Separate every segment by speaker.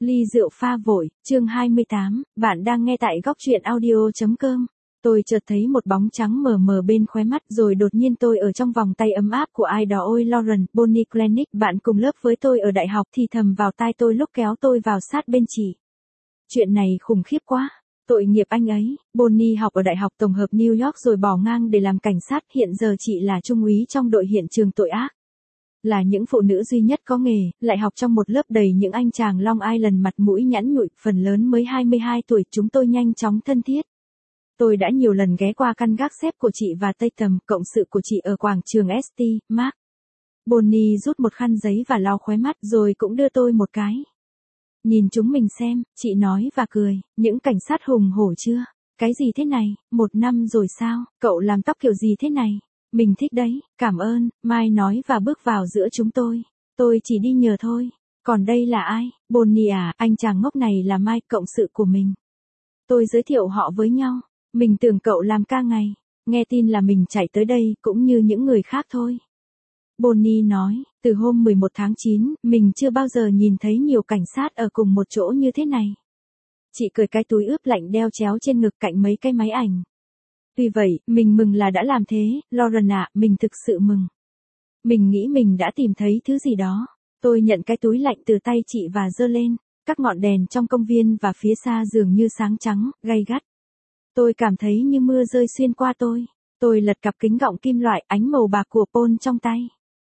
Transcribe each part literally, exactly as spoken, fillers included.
Speaker 1: Ly rượu pha vội, chương hai mươi tám, bạn đang nghe tại góc truyện audio.com. Tôi chợt thấy một bóng trắng mờ mờ bên khóe mắt rồi đột nhiên tôi ở trong vòng tay ấm áp của ai đó. Ôi Lauren, Bonnie Kleinick, bạn cùng lớp với tôi ở đại học, thì thầm vào tai tôi lúc kéo tôi vào sát bên chị. Chuyện này khủng khiếp quá. Tội nghiệp anh ấy. Bonnie học ở Đại học Tổng hợp New York rồi bỏ ngang để làm cảnh sát, hiện giờ chị là trung úy trong đội hiện trường tội ác. Là những phụ nữ duy nhất có nghề, lại học trong một lớp đầy những anh chàng Long Island mặt mũi nhẵn nhụi, phần lớn mới hai mươi hai tuổi, chúng tôi nhanh chóng thân thiết. Tôi đã nhiều lần ghé qua căn gác xếp của chị và Tây Tầm, cộng sự của chị ở quảng trường ét tê, Mark. Bonnie rút một khăn giấy và lau khóe mắt rồi cũng đưa tôi một cái. Nhìn chúng mình xem, chị nói và cười, những cảnh sát hùng hổ chưa? Cái gì thế này, một năm rồi sao, cậu làm tóc kiểu gì thế này? Mình thích đấy, cảm ơn, Mai nói và bước vào giữa chúng tôi. Tôi chỉ đi nhờ thôi. Còn đây là ai? Bonnie à, anh chàng ngốc này là Mai, cộng sự của mình. Tôi giới thiệu họ với nhau. Mình tưởng cậu làm ca ngày. Nghe tin là mình chạy tới đây, cũng như những người khác thôi. Bonnie nói, từ hôm mười một tháng chín, mình chưa bao giờ nhìn thấy nhiều cảnh sát ở cùng một chỗ như thế này. Chị cởi cái túi ướp lạnh đeo chéo trên ngực cạnh mấy cái máy ảnh. Tuy vậy, mình mừng là đã làm thế, Lauren ạ, mình thực sự mừng. Mình nghĩ mình đã tìm thấy thứ gì đó. Tôi nhận cái túi lạnh từ tay chị và giơ lên. Các ngọn đèn trong công viên và phía xa dường như sáng trắng, gay gắt. Tôi cảm thấy như mưa rơi xuyên qua tôi. Tôi lật cặp kính gọng kim loại ánh màu bạc của Paul trong tay.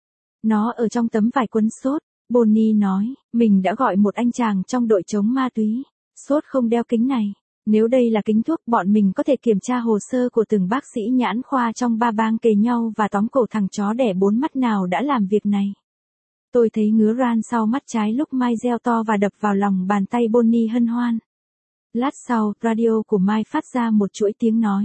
Speaker 1: Nó ở trong tấm vải quấn sốt. Bonnie nói, mình đã gọi một anh chàng trong đội chống ma túy. Sốt không đeo kính này. Nếu đây là kính thuốc, bọn mình có thể kiểm tra hồ sơ của từng bác sĩ nhãn khoa trong ba bang kề nhau và tóm cổ thằng chó đẻ bốn mắt nào đã làm việc này. Tôi thấy ngứa ran sau mắt trái lúc Mai reo to và đập vào lòng bàn tay Bonnie hân hoan. Lát sau, radio của Mai phát ra một chuỗi tiếng nói.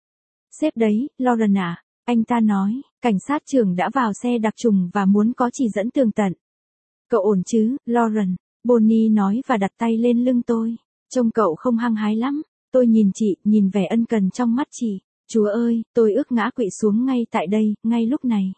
Speaker 1: Sếp đấy, Lauren à, anh ta nói, cảnh sát trưởng đã vào xe đặc trùng và muốn có chỉ dẫn tường tận. Cậu ổn chứ, Lauren? Bonnie nói và đặt tay lên lưng tôi. Trông cậu không hăng hái lắm. Tôi nhìn chị, nhìn vẻ ân cần trong mắt chị. Chúa ơi, tôi ước ngã quỵ xuống ngay tại đây, ngay lúc này.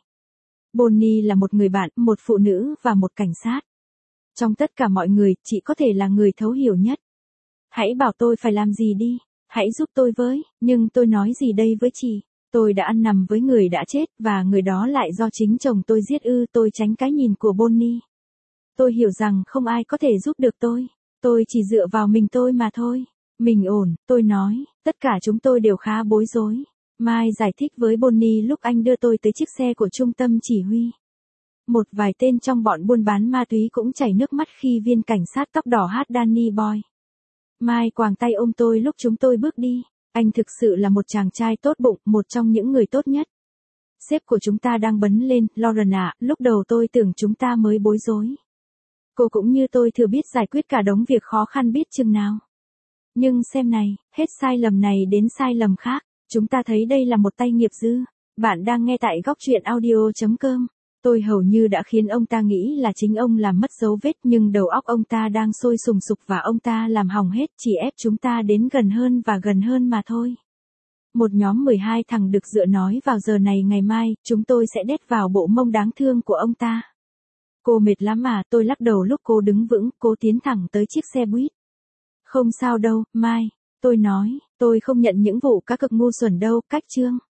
Speaker 1: Bonnie là một người bạn, một phụ nữ và một cảnh sát. Trong tất cả mọi người, chị có thể là người thấu hiểu nhất. Hãy bảo tôi phải làm gì đi. Hãy giúp tôi với, nhưng tôi nói gì đây với chị? Tôi đã ăn nằm với người đã chết, và người đó lại do chính chồng tôi giết ư. Tôi tránh cái nhìn của Bonnie. Tôi hiểu rằng không ai có thể giúp được tôi. Tôi chỉ dựa vào mình tôi mà thôi. Mình ổn, tôi nói, tất cả chúng tôi đều khá bối rối. Mai giải thích với Bonnie lúc anh đưa tôi tới chiếc xe của trung tâm chỉ huy. Một vài tên trong bọn buôn bán ma túy cũng chảy nước mắt khi viên cảnh sát tóc đỏ hát Danny Boy. Mai quàng tay ôm tôi lúc chúng tôi bước đi. Anh thực sự là một chàng trai tốt bụng, một trong những người tốt nhất. Sếp của chúng ta đang bấn lên, Lauren ạ, lúc đầu tôi tưởng chúng ta mới bối rối. Cô cũng như tôi thừa biết giải quyết cả đống việc khó khăn biết chừng nào. Nhưng xem này, hết sai lầm này đến sai lầm khác, chúng ta thấy đây là một tay nghiệp dư. Bạn đang nghe tại góc truyện audio.com. Tôi hầu như đã khiến ông ta nghĩ là chính ông làm mất dấu vết, nhưng đầu óc ông ta đang sôi sùng sục và ông ta làm hỏng hết, chỉ ép chúng ta đến gần hơn và gần hơn mà thôi. Một nhóm mười hai thằng được dựa nói vào giờ này ngày mai, chúng tôi sẽ đét vào bộ mông đáng thương của ông ta. Cô mệt lắm à, tôi lắc đầu lúc cô đứng vững, cô tiến thẳng tới chiếc xe buýt. Không sao đâu, Mai, tôi nói, tôi không nhận những vụ cá cược ngu xuẩn đâu, cách chương.